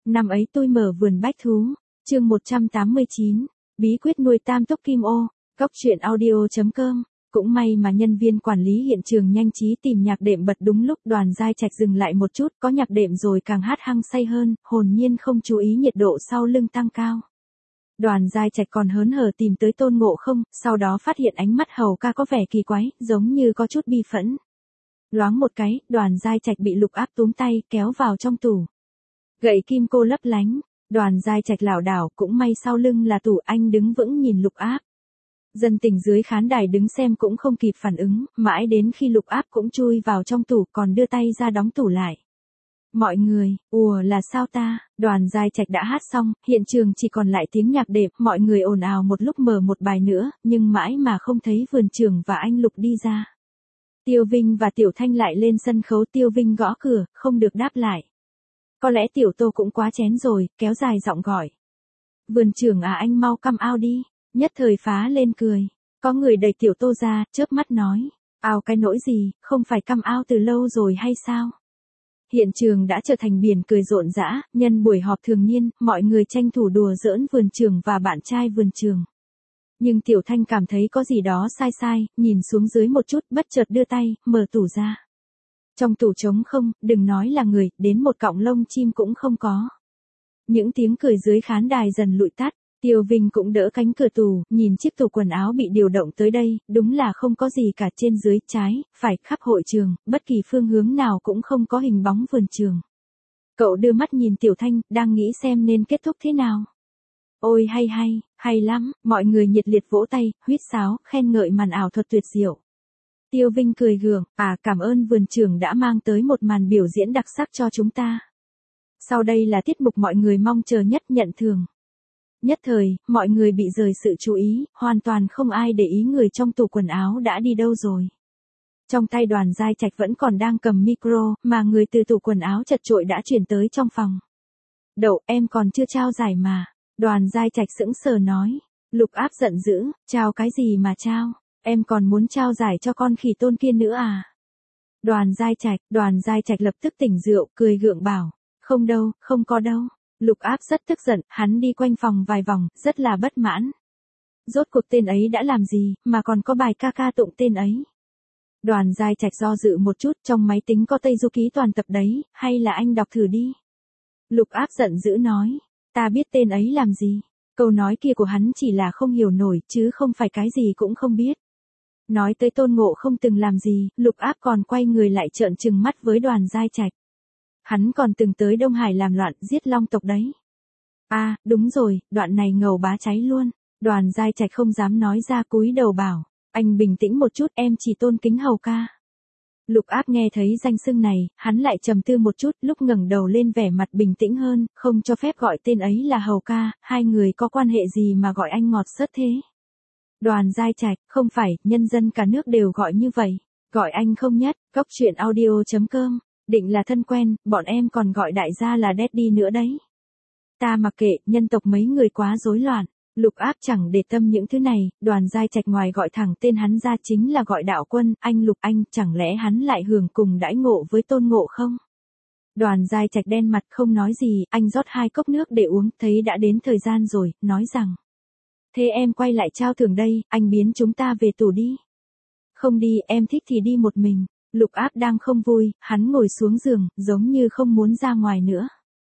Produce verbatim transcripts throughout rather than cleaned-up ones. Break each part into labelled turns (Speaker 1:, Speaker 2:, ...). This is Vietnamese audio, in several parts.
Speaker 1: Năm ấy tôi mở vườn bách thú, chương một trăm tám mươi chín, bí quyết nuôi tam túc kim ô, góc truyện audio chấm com. Cũng may mà nhân viên quản lý hiện trường nhanh trí tìm nhạc đệm bật đúng lúc. Đoàn Giai Trạch dừng lại một chút, có nhạc đệm rồi càng hát hăng say hơn, hồn nhiên không chú ý nhiệt độ sau lưng tăng cao. Đoàn Giai Trạch còn hớn hở tìm tới Tôn Ngộ Không, sau đó phát hiện ánh mắt hầu ca có vẻ kỳ quái, giống như có chút bi phẫn. Loáng một cái, Đoàn Giai Trạch bị Lục Áp túm tay, kéo vào trong tủ. Gậy kim cô lấp lánh, Đoàn Giai Trạch lảo đảo, cũng may sau lưng là tủ, anh đứng vững nhìn Lục Áp. Dân tình dưới khán đài đứng xem cũng không kịp phản ứng, mãi đến khi Lục Áp cũng chui vào trong tủ còn đưa tay ra đóng tủ lại. Mọi người, ùa là sao ta, Đoàn Giai Trạch đã hát xong, hiện trường chỉ còn lại tiếng nhạc đệm, mọi người ồn ào một lúc mở một bài nữa, nhưng mãi mà không thấy vườn trưởng và anh Lục đi ra. Tiêu Vinh và Tiểu Thanh lại lên sân khấu. Tiêu Vinh gõ cửa, không được đáp lại. Có lẽ Tiểu Tô cũng quá chén rồi, kéo dài giọng gọi. Vườn trưởng à, anh mau come out đi. Nhất thời phá lên cười. Có người đẩy Tiểu Tô ra, chớp mắt nói. Ao cái nỗi gì, không phải come out từ lâu rồi hay sao? Hiện trường đã trở thành biển cười rộn rã, nhân buổi họp thường niên, mọi người tranh thủ đùa giỡn vườn trưởng và bạn trai vườn trưởng. Nhưng Tiểu Thanh cảm thấy có gì đó sai sai, nhìn xuống dưới một chút, bất chợt đưa tay, mở tủ ra. Trong tủ trống không, đừng nói là người, đến một cọng lông chim cũng không có. Những tiếng cười dưới khán đài dần lụi tắt, Tiêu Vinh cũng đỡ cánh cửa tủ, nhìn chiếc tủ quần áo bị điều động tới đây, đúng là không có gì cả, trên dưới, trái, phải, khắp hội trường, bất kỳ phương hướng nào cũng không có hình bóng vườn trường. Cậu đưa mắt nhìn Tiểu Thanh, đang nghĩ xem nên kết thúc thế nào. Ôi hay hay, hay lắm, mọi người nhiệt liệt vỗ tay, huýt sáo, khen ngợi màn ảo thuật tuyệt diệu. Tiêu Vinh cười gượng, à cảm ơn vườn trưởng đã mang tới một màn biểu diễn đặc sắc cho chúng ta. Sau đây là tiết mục mọi người mong chờ nhất, nhận thưởng. Nhất thời, mọi người bị rời sự chú ý, hoàn toàn không ai để ý người trong tủ quần áo đã đi đâu rồi. Trong tay Đoàn Giai Trạch vẫn còn đang cầm micro, mà người từ tủ quần áo chật chội đã chuyển tới trong phòng. Đậu, em còn chưa trao giải mà. Đoàn Giai Trạch sững sờ nói. Lục Áp giận dữ, trao cái gì mà trao, em còn muốn trao giải cho con khỉ Tôn kia nữa à? Đoàn Giai Trạch, Đoàn Giai Trạch lập tức tỉnh rượu, cười gượng bảo. Không đâu, không có đâu. Lục Áp rất tức giận, hắn đi quanh phòng vài vòng, rất là bất mãn. Rốt cuộc tên ấy đã làm gì, mà còn có bài ca ca tụng tên ấy. Đoàn Giai Trạch do dự một chút, trong máy tính có Tây Du Ký toàn tập đấy, hay là anh đọc thử đi. Lục Áp giận dữ nói. Ta biết tên ấy làm gì. Câu nói kia của hắn chỉ là không hiểu nổi, chứ không phải cái gì cũng không biết. Nói tới Tôn Ngộ Không từng làm gì, Lục Áp còn quay người lại trợn trừng mắt với Đoàn Giai Trạch. Hắn còn từng tới Đông Hải làm loạn, giết long tộc đấy. À, đúng rồi, đoạn này ngầu bá cháy luôn. Đoàn Giai Trạch không dám nói ra, cúi đầu bảo. Anh bình tĩnh một chút, em chỉ tôn kính hầu ca. Lục Áp nghe thấy danh xưng này, hắn lại trầm tư một chút, lúc ngẩng đầu lên vẻ mặt bình tĩnh hơn, không cho phép gọi tên ấy là hầu ca, hai người có quan hệ gì mà gọi anh ngọt sớt thế. Đoàn Giai Trạch, không phải, nhân dân cả nước đều gọi như vậy, gọi anh không nhất, góc truyện audio chấm com, định là thân quen, bọn em còn gọi đại gia là Daddy nữa đấy. Ta mặc kệ, nhân tộc mấy người quá rối loạn. Lục Áp chẳng để tâm những thứ này, Đoàn Giai Trạch ngoài gọi thẳng tên hắn ra chính là gọi đạo quân, anh Lục anh, chẳng lẽ hắn lại hưởng cùng đãi ngộ với Tôn Ngộ không? Đoàn Giai Trạch đen mặt không nói gì, anh rót hai cốc nước để uống, thấy đã đến thời gian rồi, nói rằng. Thế em quay lại trao thưởng đây, anh biến chúng ta về tù đi. Không đi, em thích thì đi một mình. Lục Áp đang không vui, hắn ngồi xuống giường, giống như không muốn ra ngoài nữa.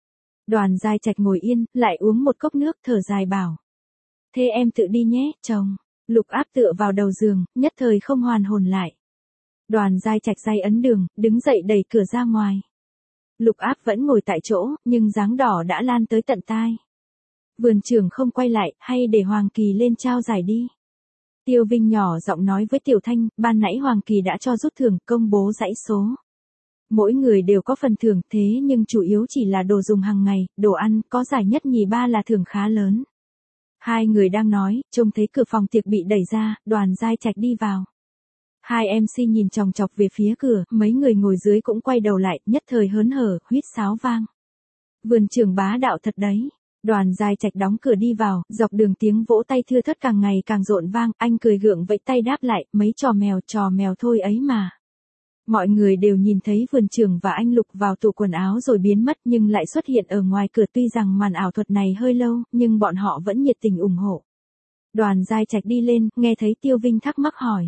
Speaker 1: Đoàn Giai Trạch ngồi yên, lại uống một cốc nước, thở dài bảo. Thế em tự đi nhé, chồng. Lục Áp tựa vào đầu giường, nhất thời không hoàn hồn lại. Đoàn Giai Trạch day ấn đường, đứng dậy đẩy cửa ra ngoài. Lục Áp vẫn ngồi tại chỗ, nhưng dáng đỏ đã lan tới tận tai. Vườn trưởng không quay lại, hay để Hoàng Kỳ lên trao giải đi. Tiêu Vinh nhỏ giọng nói với Tiểu Thanh, ban nãy Hoàng Kỳ đã cho rút thưởng, công bố dãy số. Mỗi người đều có phần thưởng, thế nhưng chủ yếu chỉ là đồ dùng hàng ngày, đồ ăn, có giải nhất nhì ba là thưởng khá lớn. Hai người đang nói, trông thấy cửa phòng tiệc bị đẩy ra, Đoàn Giai Trạch đi vào. Hai em xê nhìn chòng chọc về phía cửa, mấy người ngồi dưới cũng quay đầu lại, nhất thời hớn hở, huýt sáo vang. Vườn trưởng bá đạo thật đấy. Đoàn Giai Trạch đóng cửa đi vào, dọc đường tiếng vỗ tay thưa thớt càng ngày càng rộn vang, anh cười gượng vẫy tay đáp lại, mấy trò mèo, trò mèo thôi ấy mà. Mọi người đều nhìn thấy vườn trưởng và anh Lục vào tủ quần áo rồi biến mất nhưng lại xuất hiện ở ngoài cửa, tuy rằng màn ảo thuật này hơi lâu, nhưng bọn họ vẫn nhiệt tình ủng hộ. Đoàn Giai Trạch đi lên, nghe thấy Tiêu Vinh thắc mắc hỏi.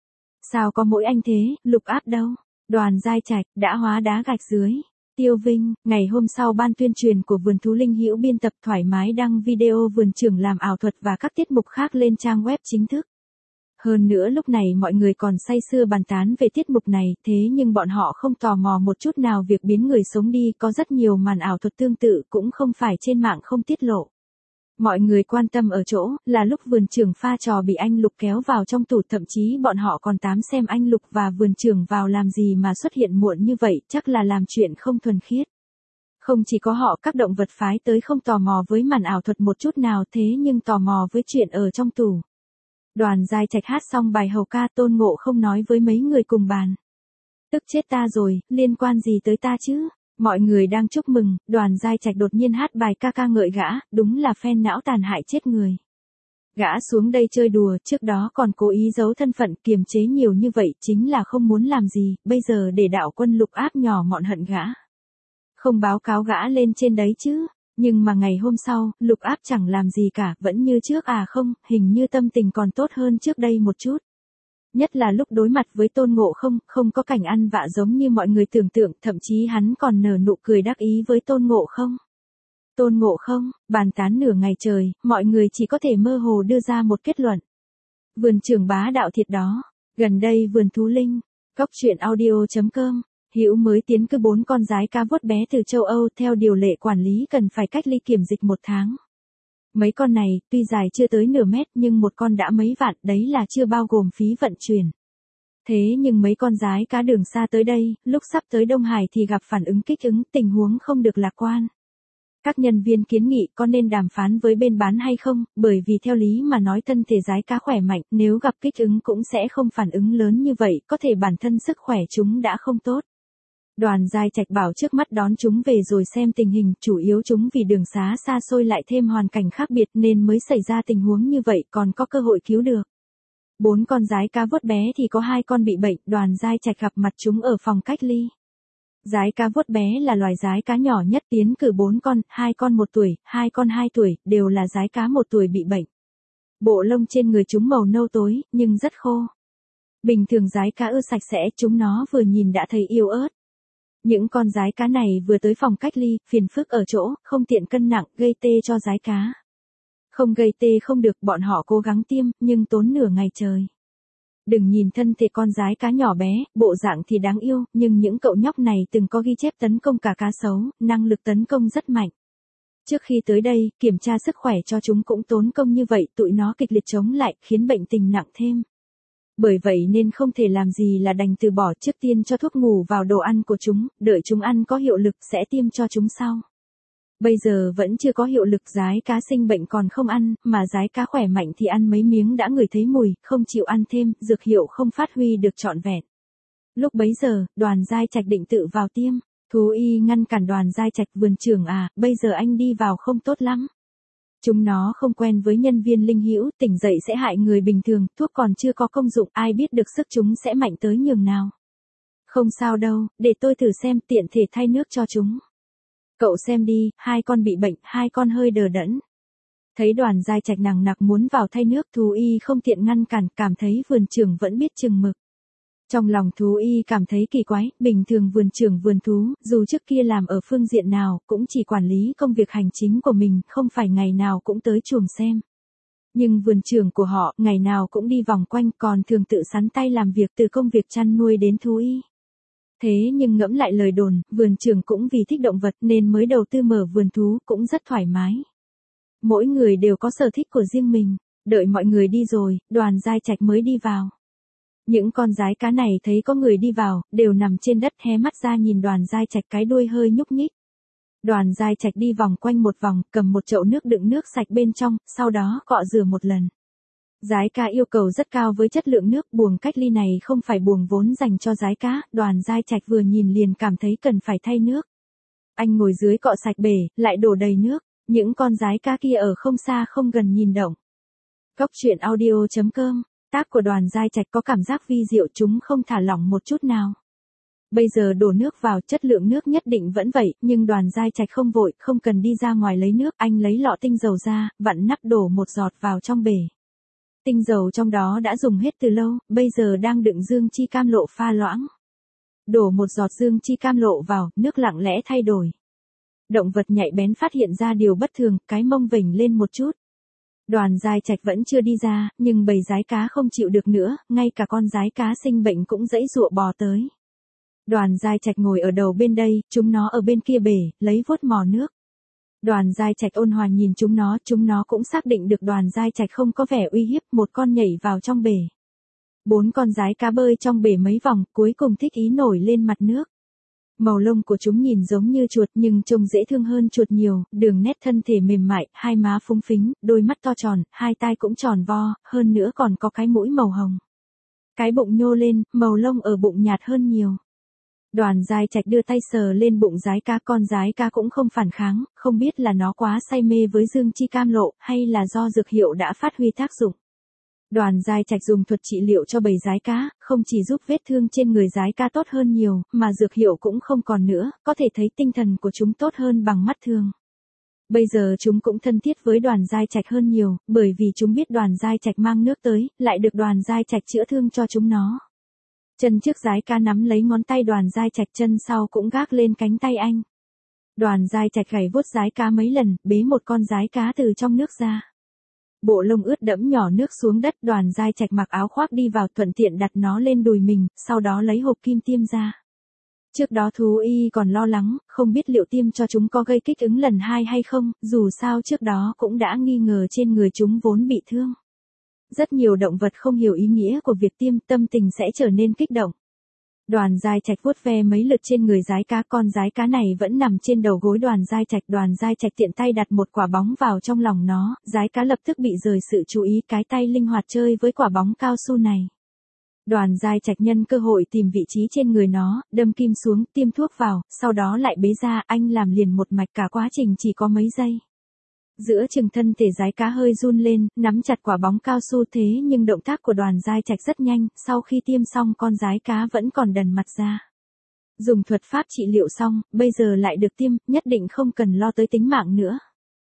Speaker 1: Sao có mỗi anh thế, Lục Áp đâu? Đoàn Giai Trạch, đã hóa đá gạch dưới. Tiêu Vinh, ngày hôm sau ban tuyên truyền của vườn thú Linh Hữu biên tập thoải mái đăng video vườn trưởng làm ảo thuật và các tiết mục khác lên trang web chính thức. Hơn nữa lúc này mọi người còn say sưa bàn tán về tiết mục này, thế nhưng bọn họ không tò mò một chút nào việc biến người sống đi, có rất nhiều màn ảo thuật tương tự cũng không phải trên mạng không tiết lộ. Mọi người quan tâm ở chỗ, là lúc vườn trưởng pha trò bị anh Lục kéo vào trong tủ, thậm chí bọn họ còn tám xem anh Lục và vườn trưởng vào làm gì mà xuất hiện muộn như vậy, chắc là làm chuyện không thuần khiết. Không chỉ có họ, các động vật phái tới không tò mò với màn ảo thuật một chút nào, thế nhưng tò mò với chuyện ở trong tủ. Đoàn Giai Trạch hát xong bài hầu ca, Tôn Ngộ Không nói với mấy người cùng bàn. Tức chết ta rồi, liên quan gì tới ta chứ? Mọi người đang chúc mừng, Đoàn Giai Trạch đột nhiên hát bài ca ca ngợi gã, đúng là phen não tàn hại chết người. Gã xuống đây chơi đùa, trước đó còn cố ý giấu thân phận, kiềm chế nhiều như vậy chính là không muốn làm gì, bây giờ để đạo quân Lục Áp nhỏ mọn hận gã. Không báo cáo gã lên trên đấy chứ. Nhưng mà ngày hôm sau, Lục Áp chẳng làm gì cả, vẫn như trước à không, hình như tâm tình còn tốt hơn trước đây một chút. Nhất là lúc đối mặt với Tôn Ngộ Không, không có cảnh ăn vạ giống như mọi người tưởng tượng, thậm chí hắn còn nở nụ cười đắc ý với Tôn Ngộ Không. Tôn Ngộ Không, bàn tán nửa ngày trời, mọi người chỉ có thể mơ hồ đưa ra một kết luận. Vườn trưởng bá đạo thiệt đó. Gần đây vườn thú linh, Cóc Truyện Audio chấm com. Hữu mới tiến cư bốn con giái cá vuốt bé từ châu Âu, theo điều lệ quản lý cần phải cách ly kiểm dịch một tháng. Mấy con này, tuy dài chưa tới nửa mét nhưng một con đã mấy vạn, đấy là chưa bao gồm phí vận chuyển. Thế nhưng mấy con giái cá đường xa tới đây, lúc sắp tới Đông Hải thì gặp phản ứng kích ứng, tình huống không được lạc quan. Các nhân viên kiến nghị có nên đàm phán với bên bán hay không, bởi vì theo lý mà nói thân thể giái cá khỏe mạnh, nếu gặp kích ứng cũng sẽ không phản ứng lớn như vậy, có thể bản thân sức khỏe chúng đã không tốt. Đoàn Giai Trạch bảo trước mắt đón chúng về rồi xem tình hình, chủ yếu chúng vì đường xá xa xôi lại thêm hoàn cảnh khác biệt nên mới xảy ra tình huống như vậy, còn có cơ hội cứu được. Bốn con giái cá vuốt bé thì có hai con bị bệnh, Đoàn Giai Trạch gặp mặt chúng ở phòng cách ly. Giái cá vuốt bé là loài giái cá nhỏ nhất, tiến cử bốn con, hai con một tuổi, hai con hai tuổi, đều là giái cá một tuổi bị bệnh. Bộ lông trên người chúng màu nâu tối, nhưng rất khô. Bình thường giái cá ưa sạch sẽ, chúng nó vừa nhìn đã thấy yếu ớt. Những con giái cá này vừa tới phòng cách ly, phiền phức ở chỗ, không tiện cân nặng, gây tê cho giái cá. Không gây tê không được, bọn họ cố gắng tiêm, nhưng tốn nửa ngày trời. Đừng nhìn thân thể con giái cá nhỏ bé, bộ dạng thì đáng yêu, nhưng những cậu nhóc này từng có ghi chép tấn công cả cá sấu, năng lực tấn công rất mạnh. Trước khi tới đây, kiểm tra sức khỏe cho chúng cũng tốn công như vậy, tụi nó kịch liệt chống lại, khiến bệnh tình nặng thêm. Bởi vậy nên không thể làm gì là đành từ bỏ, trước tiên cho thuốc ngủ vào đồ ăn của chúng, đợi chúng ăn có hiệu lực sẽ tiêm cho chúng sau. Bây giờ vẫn chưa có hiệu lực, giái cá sinh bệnh còn không ăn, mà giái cá khỏe mạnh thì ăn mấy miếng đã ngửi thấy mùi, không chịu ăn thêm, dược hiệu không phát huy được trọn vẹn. Lúc bấy giờ, Đoàn Giai Trạch định tự vào tiêm, thú y ngăn cản Đoàn Giai Trạch, vườn trưởng à, bây giờ anh đi vào không tốt lắm. Chúng nó không quen với nhân viên linh hữu, tỉnh dậy sẽ hại người bình thường, thuốc còn chưa có công dụng, ai biết được sức chúng sẽ mạnh tới nhường nào. Không sao đâu, để tôi thử xem, tiện thể thay nước cho chúng. Cậu xem đi, hai con bị bệnh, hai con hơi đờ đẫn. Thấy Đoàn Giai Trạch nằng nặc muốn vào thay nước, thú y không tiện ngăn cản, cảm thấy vườn trưởng vẫn biết chừng mực. Trong lòng thú y cảm thấy kỳ quái, bình thường vườn trưởng vườn thú, dù trước kia làm ở phương diện nào, cũng chỉ quản lý công việc hành chính của mình, không phải ngày nào cũng tới chuồng xem. Nhưng vườn trưởng của họ, ngày nào cũng đi vòng quanh, còn thường tự sắn tay làm việc từ công việc chăn nuôi đến thú y. Thế nhưng ngẫm lại lời đồn, vườn trưởng cũng vì thích động vật nên mới đầu tư mở vườn thú, cũng rất thoải mái. Mỗi người đều có sở thích của riêng mình, đợi mọi người đi rồi, Đoàn Giai Trạch mới đi vào. Những con giái cá này thấy có người đi vào, đều nằm trên đất hé mắt ra nhìn Đoàn Giai Trạch, cái đuôi hơi nhúc nhích. Đoàn Giai Trạch đi vòng quanh một vòng, cầm một chậu nước đựng nước sạch bên trong, sau đó cọ rửa một lần. Giái cá yêu cầu rất cao với chất lượng nước, buồng cách ly này không phải buồng vốn dành cho giái cá, Đoàn Giai Trạch vừa nhìn liền cảm thấy cần phải thay nước. Anh ngồi dưới cọ sạch bể, lại đổ đầy nước, những con giái cá kia ở không xa không gần nhìn động. Cóc Truyện Audio chấm com, tác của Đoàn Giai Trạch có cảm giác vi diệu, chúng không thả lỏng một chút nào. Bây giờ đổ nước vào, chất lượng nước nhất định vẫn vậy, nhưng Đoàn Giai Trạch không vội, không cần đi ra ngoài lấy nước, anh lấy lọ tinh dầu ra, vặn nắp đổ một giọt vào trong bể. Tinh dầu trong đó đã dùng hết từ lâu, bây giờ đang đựng dương chi cam lộ pha loãng. Đổ một giọt dương chi cam lộ vào, nước lặng lẽ thay đổi. Động vật nhạy bén phát hiện ra điều bất thường, cái mông vểnh lên một chút. Đoàn Giai Trạch vẫn chưa đi ra, nhưng bầy giái cá không chịu được nữa, ngay cả con giái cá sinh bệnh cũng giãy giụa bò tới. Đoàn Giai Trạch ngồi ở đầu bên đây, chúng nó ở bên kia bể, lấy vuốt mò nước. Đoàn Giai Trạch ôn hòa nhìn chúng nó, chúng nó cũng xác định được Đoàn Giai Trạch không có vẻ uy hiếp, một con nhảy vào trong bể. Bốn con giái cá bơi trong bể mấy vòng, cuối cùng thích ý nổi lên mặt nước. Màu lông của chúng nhìn giống như chuột nhưng trông dễ thương hơn chuột nhiều, đường nét thân thể mềm mại, hai má phúng phính, đôi mắt to tròn, hai tai cũng tròn vo, hơn nữa còn có cái mũi màu hồng. Cái bụng nhô lên, màu lông ở bụng nhạt hơn nhiều. Đoàn Giai Trạch đưa tay sờ lên bụng giái cá, con giái cá cũng không phản kháng, không biết là nó quá say mê với dương chi cam lộ, hay là do dược hiệu đã phát huy tác dụng. Đoàn Giai Trạch dùng thuật trị liệu cho bầy giái cá, không chỉ giúp vết thương trên người giái cá tốt hơn nhiều, mà dược hiệu cũng không còn nữa, có thể thấy tinh thần của chúng tốt hơn bằng mắt thường. Bây giờ chúng cũng thân thiết với Đoàn Giai Trạch hơn nhiều, bởi vì chúng biết Đoàn Giai Trạch mang nước tới, lại được Đoàn Giai Trạch chữa thương cho chúng nó. Chân trước giái cá nắm lấy ngón tay Đoàn Giai Trạch, chân sau cũng gác lên cánh tay anh. Đoàn Giai Trạch gảy vuốt giái cá mấy lần, bế một con giái cá từ trong nước ra. Bộ lông ướt đẫm nhỏ nước xuống đất, Đoàn Giai Trạch mặc áo khoác đi vào, thuận tiện đặt nó lên đùi mình, sau đó lấy hộp kim tiêm ra. Trước đó thú y còn lo lắng, không biết liệu tiêm cho chúng có gây kích ứng lần hai hay không, dù sao trước đó cũng đã nghi ngờ trên người chúng vốn bị thương. Rất nhiều động vật không hiểu ý nghĩa của việc tiêm, tâm tình sẽ trở nên kích động. Đoàn Giai Trạch vuốt ve mấy lượt trên người giái cá, con giái cá này vẫn nằm trên đầu gối Đoàn Giai Trạch. Đoàn Giai Trạch tiện tay đặt một quả bóng vào trong lòng nó, giái cá lập tức bị rời sự chú ý, cái tay linh hoạt chơi với quả bóng cao su này. Đoàn Giai Trạch nhân cơ hội tìm vị trí trên người nó, đâm kim xuống, tiêm thuốc vào, sau đó lại bế ra, anh làm liền một mạch, cả quá trình chỉ có mấy giây. Giữa chừng thân thể giái cá hơi run lên, nắm chặt quả bóng cao su, thế nhưng động tác của Đoàn Giai Trạch rất nhanh, sau khi tiêm xong con giái cá vẫn còn đần mặt ra. Dùng thuật pháp trị liệu xong, bây giờ lại được tiêm, nhất định không cần lo tới tính mạng nữa.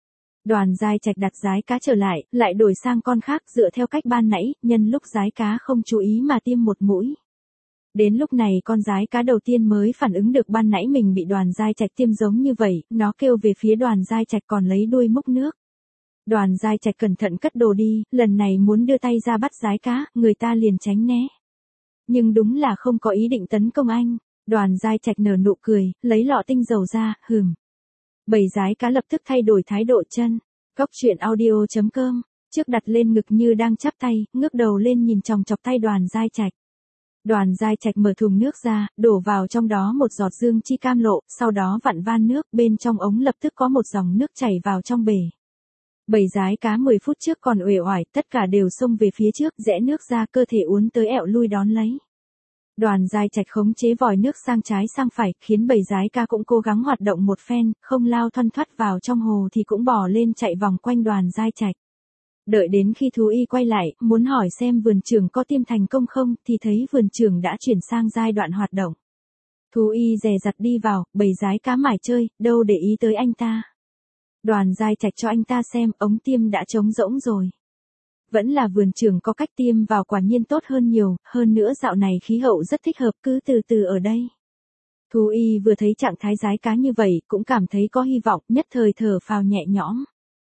Speaker 1: Đoàn Giai Trạch đặt giái cá trở lại, lại đổi sang con khác, dựa theo cách ban nãy, nhân lúc giái cá không chú ý mà tiêm một mũi. Đến lúc này con giái cá đầu tiên mới phản ứng được ban nãy mình bị Đoàn Giai Trạch tiêm giống như vậy, nó kêu về phía Đoàn Giai Trạch còn lấy đuôi múc nước. Đoàn Giai Trạch cẩn thận cất đồ đi, lần này muốn đưa tay ra bắt giái cá, người ta liền tránh né. Nhưng đúng là không có ý định tấn công anh. Đoàn Giai Trạch nở nụ cười, lấy lọ tinh dầu ra, hừm. Bầy giái cá lập tức thay đổi thái độ chân. Góc truyện audio chấm com, trước đặt lên ngực như đang chắp tay, ngước đầu lên nhìn chòng chọc tay Đoàn Giai Trạch. Đoàn Giai Trạch mở thùng nước ra, đổ vào trong đó một giọt dương chi cam lộ, sau đó vặn van nước, bên trong ống lập tức có một dòng nước chảy vào trong bể. Bầy giái cá mười phút trước còn uể oải, tất cả đều xông về phía trước, rẽ nước ra, cơ thể uốn tới ẹo lui đón lấy. Đoàn Giai Trạch khống chế vòi nước sang trái sang phải, khiến bầy giái cá cũng cố gắng hoạt động một phen, không lao thoăn thoắt vào trong hồ thì cũng bò lên chạy vòng quanh Đoàn Giai Trạch. Đợi đến khi thú y quay lại, muốn hỏi xem vườn trưởng có tiêm thành công không, thì thấy vườn trưởng đã chuyển sang giai đoạn hoạt động. Thú y dè dặt đi vào, bầy giái cá mải chơi, đâu để ý tới anh ta. Đoàn Giai Trạch cho anh ta xem, ống tiêm đã trống rỗng rồi. Vẫn là vườn trưởng có cách tiêm vào, quả nhiên tốt hơn nhiều, hơn nữa dạo này khí hậu rất thích hợp, cứ từ từ ở đây. Thú y vừa thấy trạng thái giái cá như vậy, cũng cảm thấy có hy vọng, nhất thời thở phào nhẹ nhõm.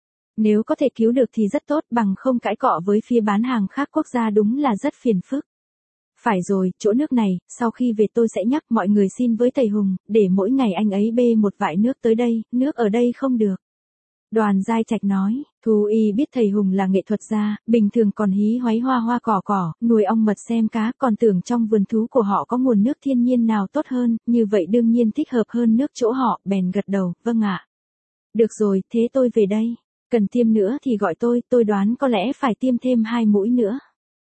Speaker 1: Nếu có thể cứu được thì rất tốt, bằng không cãi cọ với phía bán hàng khác quốc gia đúng là rất phiền phức. Phải rồi, chỗ nước này, sau khi về tôi sẽ nhắc mọi người xin với thầy Hùng, để mỗi ngày anh ấy bê một vại nước tới đây, nước ở đây không được. Đoàn Giai Trạch nói, thú y biết thầy Hùng là nghệ thuật gia, bình thường còn hí hoáy hoa hoa cỏ cỏ, nuôi ong mật xem cá, còn tưởng trong vườn thú của họ có nguồn nước thiên nhiên nào tốt hơn, như vậy đương nhiên thích hợp hơn nước chỗ họ, bèn gật đầu, vâng ạ. Được rồi, thế tôi về đây. Cần tiêm nữa thì gọi tôi, tôi đoán có lẽ phải tiêm thêm hai mũi nữa.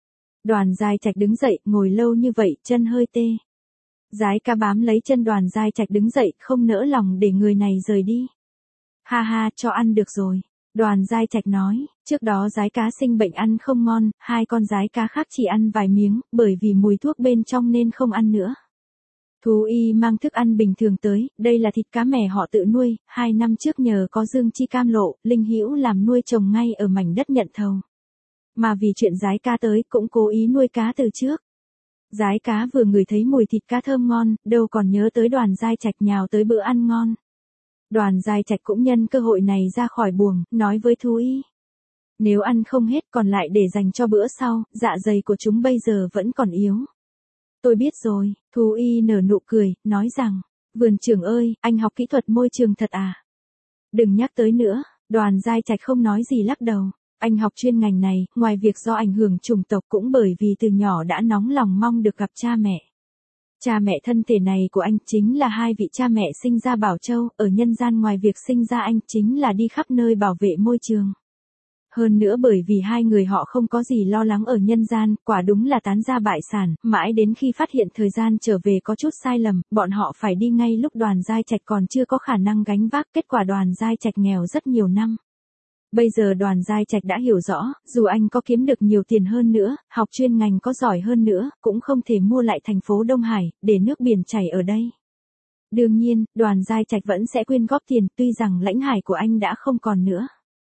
Speaker 1: Đoàn Giai Trạch đứng dậy, ngồi lâu như vậy, chân hơi tê. Giái cá bám lấy chân Đoàn Giai Trạch đứng dậy, không nỡ lòng để người này rời đi. Ha ha, cho ăn được rồi. Đoàn Giai Trạch nói, trước đó giái cá sinh bệnh ăn không ngon, hai con giái cá khác chỉ ăn vài miếng, bởi vì mùi thuốc bên trong nên không ăn nữa. Thú y mang thức ăn bình thường tới, đây là thịt cá mè họ tự nuôi, hai năm trước nhờ có Dương Chi cam lộ, Linh Hữu làm nuôi trồng ngay ở mảnh đất nhận thầu. Mà vì chuyện giái cá tới, cũng cố ý nuôi cá từ trước. Giái cá vừa ngửi thấy mùi thịt cá thơm ngon, đâu còn nhớ tới Đoàn Giai Trạch nhào tới bữa ăn ngon. Đoàn Giai Trạch cũng nhân cơ hội này ra khỏi buồng, nói với thú y. Nếu ăn không hết còn lại để dành cho bữa sau, dạ dày của chúng bây giờ vẫn còn yếu. Tôi biết rồi, thú y nở nụ cười, nói rằng, vườn trưởng ơi, anh học kỹ thuật môi trường thật à? Đừng nhắc tới nữa, Đoàn Giai Trạch không nói gì lắc đầu. Anh học chuyên ngành này, ngoài việc do ảnh hưởng chủng tộc cũng bởi vì từ nhỏ đã nóng lòng mong được gặp cha mẹ. Cha mẹ thân thể này của anh chính là hai vị cha mẹ sinh ra Bảo Châu, ở nhân gian ngoài việc sinh ra anh chính là đi khắp nơi bảo vệ môi trường. Hơn nữa bởi vì hai người họ không có gì lo lắng ở nhân gian, quả đúng là tán gia bại sản, mãi đến khi phát hiện thời gian trở về có chút sai lầm, bọn họ phải đi ngay lúc Đoàn Giai Trạch còn chưa có khả năng gánh vác, kết quả Đoàn Giai Trạch nghèo rất nhiều năm. Bây giờ Đoàn Giai Trạch đã hiểu rõ, dù anh có kiếm được nhiều tiền hơn nữa, học chuyên ngành có giỏi hơn nữa, cũng không thể mua lại thành phố Đông Hải, để nước biển chảy ở đây. Đương nhiên, Đoàn Giai Trạch vẫn sẽ quyên góp tiền, tuy rằng lãnh hải của anh đã không còn nữa.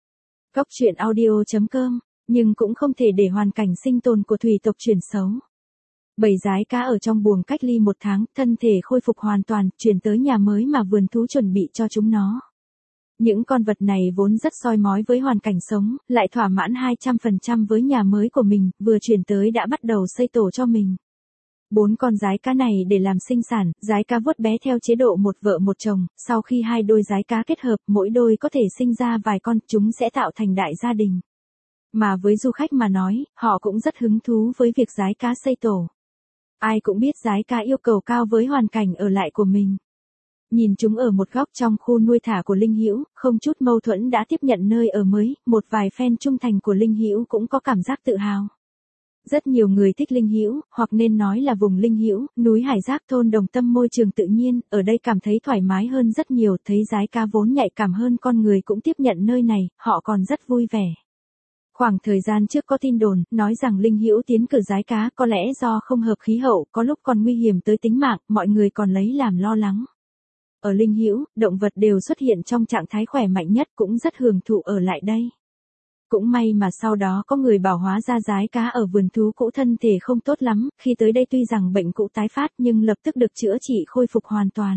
Speaker 1: Góc truyện audio chấm com, nhưng cũng không thể để hoàn cảnh sinh tồn của thủy tộc chuyển xấu. Bầy giái cá ở trong buồng cách ly một tháng, thân thể khôi phục hoàn toàn, chuyển tới nhà mới mà vườn thú chuẩn bị cho chúng nó. Những con vật này vốn rất soi mói với hoàn cảnh sống, lại thỏa mãn hai trăm phần trăm với nhà mới của mình, vừa chuyển tới đã bắt đầu xây tổ cho mình. Bốn con giái cá này để làm sinh sản, giái cá vuốt bé theo chế độ một vợ một chồng, sau khi hai đôi giái cá kết hợp, mỗi đôi có thể sinh ra vài con, chúng sẽ tạo thành đại gia đình. Mà với du khách mà nói, họ cũng rất hứng thú với việc giái cá xây tổ. Ai cũng biết giái cá yêu cầu cao với hoàn cảnh ở lại của mình. Nhìn chúng ở một góc trong khu nuôi thả của Linh Hữu, không chút mâu thuẫn đã tiếp nhận nơi ở mới, một vài fan trung thành của Linh Hữu cũng có cảm giác tự hào. Rất nhiều người thích Linh Hữu, hoặc nên nói là vùng Linh Hữu, núi Hải Giác thôn Đồng Tâm môi trường tự nhiên, ở đây cảm thấy thoải mái hơn rất nhiều, thấy giái cá vốn nhạy cảm hơn con người cũng tiếp nhận nơi này, họ còn rất vui vẻ. Khoảng thời gian trước có tin đồn, nói rằng Linh Hữu tiến cử giái cá, có lẽ do không hợp khí hậu, có lúc còn nguy hiểm tới tính mạng, mọi người còn lấy làm lo lắng. Ở Linh Hữu, động vật đều xuất hiện trong trạng thái khỏe mạnh nhất, cũng rất hưởng thụ ở lại đây. Cũng may mà sau đó có người bảo hóa ra giái cá ở vườn thú cũ thân thể không tốt lắm, khi tới đây tuy rằng bệnh cũ tái phát nhưng lập tức được chữa trị khôi phục hoàn toàn.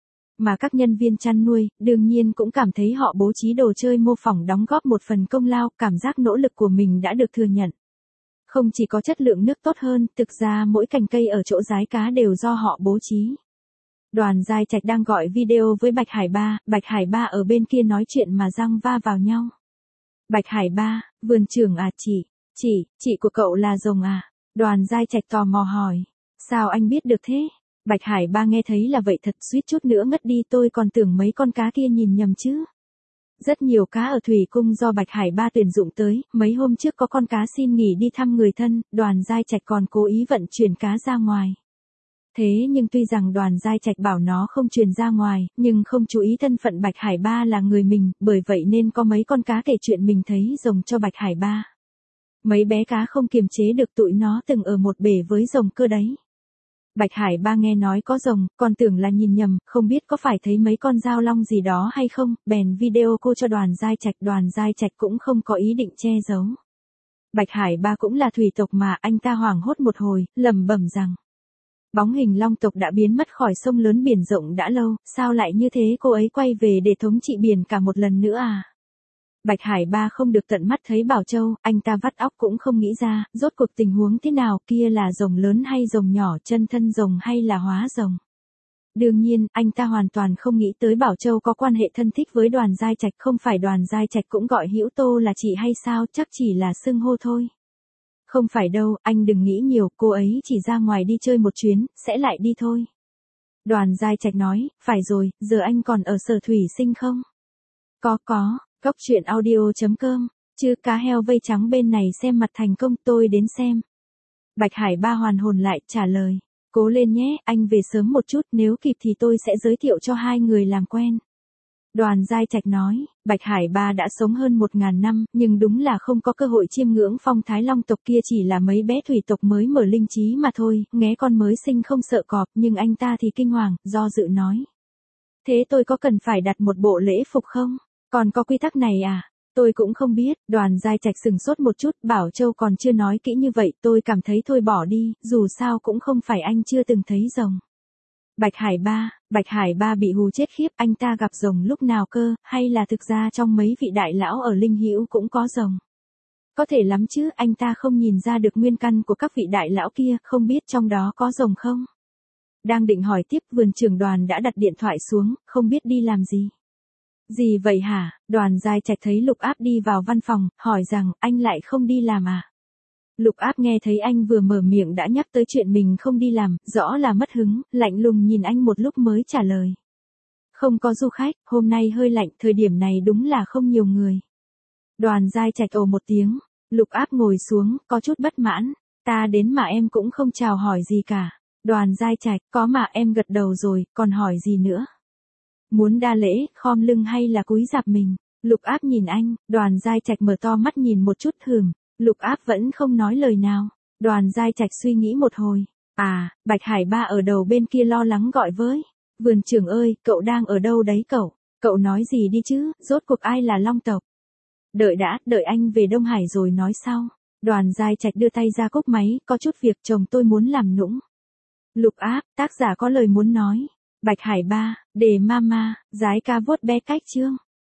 Speaker 1: Mà các nhân viên chăn nuôi, đương nhiên cũng cảm thấy họ bố trí đồ chơi mô phỏng đóng góp một phần công lao, cảm giác nỗ lực của mình đã được thừa nhận. Không chỉ có chất lượng nước tốt hơn, thực ra mỗi cành cây ở chỗ giái cá đều do họ bố trí. Đoàn Giai Trạch đang gọi video với Bạch Hải Ba, Bạch Hải Ba ở bên kia nói chuyện mà răng va vào nhau. Bạch Hải Ba, vườn trưởng à chị, chị, chị của cậu là rồng à? Đoàn Giai Trạch tò mò hỏi. Sao anh biết được thế? Bạch Hải Ba nghe thấy là vậy thật suýt chút nữa ngất đi, tôi còn tưởng mấy con cá kia nhìn nhầm chứ. Rất nhiều cá ở thủy cung do Bạch Hải Ba tuyển dụng tới, mấy hôm trước có con cá xin nghỉ đi thăm người thân, Đoàn Giai Trạch còn cố ý vận chuyển cá ra ngoài. Thế nhưng tuy rằng Đoàn Giai Trạch bảo nó không truyền ra ngoài, nhưng không chú ý thân phận Bạch Hải Ba là người mình, bởi vậy nên có mấy con cá kể chuyện mình thấy rồng cho Bạch Hải Ba. Mấy bé cá không kiềm chế được tụi nó từng ở một bể với rồng cơ đấy. Bạch Hải Ba nghe nói có rồng, còn tưởng là nhìn nhầm, không biết có phải thấy mấy con dao long gì đó hay không, bèn video cô cho Đoàn Giai Trạch, Đoàn Giai Trạch cũng không có ý định che giấu. Bạch Hải Ba cũng là thủy tộc mà, anh ta hoảng hốt một hồi, lẩm bẩm rằng. Bóng hình long tộc đã biến mất khỏi sông lớn biển rộng đã lâu, sao lại như thế, cô ấy quay về để thống trị biển cả một lần nữa à? Bạch Hải Ba không được tận mắt thấy Bảo Châu, anh ta vắt óc cũng không nghĩ ra, rốt cuộc tình huống thế nào, kia là rồng lớn hay rồng nhỏ, chân thân rồng hay là hóa rồng. Đương nhiên, anh ta hoàn toàn không nghĩ tới Bảo Châu có quan hệ thân thích với Đoàn Giai Trạch, không phải Đoàn Giai Trạch cũng gọi Hữu Tô là chị hay sao, chắc chỉ là xưng hô thôi. Không phải đâu, anh đừng nghĩ nhiều, cô ấy chỉ ra ngoài đi chơi một chuyến, sẽ lại đi thôi. Đoàn Giai Trạch nói, phải rồi, giờ anh còn ở Sở Thủy Sinh không? Có có, góc truyện audio chấm com, chứ cá heo vây trắng bên này xem mặt thành công, tôi đến xem. Bạch Hải Ba hoàn hồn lại, trả lời, cố lên nhé, anh về sớm một chút, nếu kịp thì tôi sẽ giới thiệu cho hai người làm quen. Đoàn Giai Trạch nói, Bạch Hải Ba đã sống hơn một ngàn năm, nhưng đúng là không có cơ hội chiêm ngưỡng phong thái long tộc kia, chỉ là mấy bé thủy tộc mới mở linh trí mà thôi, nghé con mới sinh không sợ cọp, nhưng anh ta thì kinh hoàng, do dự nói. Thế tôi có cần phải đặt một bộ lễ phục không? Còn có quy tắc này à? Tôi cũng không biết. Đoàn Giai Trạch sừng sốt một chút, bảo Châu còn chưa nói kỹ như vậy, tôi cảm thấy thôi bỏ đi, dù sao cũng không phải anh chưa từng thấy rồng. Bạch Hải Ba, Bạch Hải Ba bị hù chết khiếp, anh ta gặp rồng lúc nào cơ, hay là thực ra trong mấy vị đại lão ở Linh Hữu cũng có rồng? Có thể lắm chứ, anh ta không nhìn ra được nguyên căn của các vị đại lão kia, không biết trong đó có rồng không? Đang định hỏi tiếp, vườn trưởng Đoàn đã đặt điện thoại xuống, không biết đi làm gì. Gì vậy hả? Đoàn Giai Trạch thấy Lục Áp đi vào văn phòng, hỏi rằng, anh lại không đi làm à? Lục Áp nghe thấy anh vừa mở miệng đã nhắc tới chuyện mình không đi làm, rõ là mất hứng, lạnh lùng nhìn anh một lúc mới trả lời. Không có du khách, hôm nay hơi lạnh, thời điểm này đúng là không nhiều người. Đoàn Giai Trạch ồ một tiếng, Lục Áp ngồi xuống, có chút bất mãn, ta đến mà em cũng không chào hỏi gì cả. Đoàn Giai Trạch, có mà em gật đầu rồi, còn hỏi gì nữa? Muốn đa lễ, khom lưng hay là cúi rạp mình? Lục Áp nhìn anh, Đoàn Giai Trạch mở to mắt nhìn một chút hừm, Lục Áp vẫn không nói lời nào. Đoàn Giai Trạch suy nghĩ một hồi, à, Bạch Hải Ba ở đầu bên kia lo lắng gọi với. Vườn trưởng ơi, cậu đang ở đâu đấy cậu? Cậu nói gì đi chứ, rốt cuộc ai là long tộc? Đợi đã, đợi anh về Đông Hải rồi nói sau. Đoàn Giai Trạch đưa tay ra cúp máy, có chút việc chồng tôi muốn làm nũng. Lục Áp, tác giả có lời muốn nói. Bạch Hải Ba, đề mama, giái ca vuốt bé cách chương.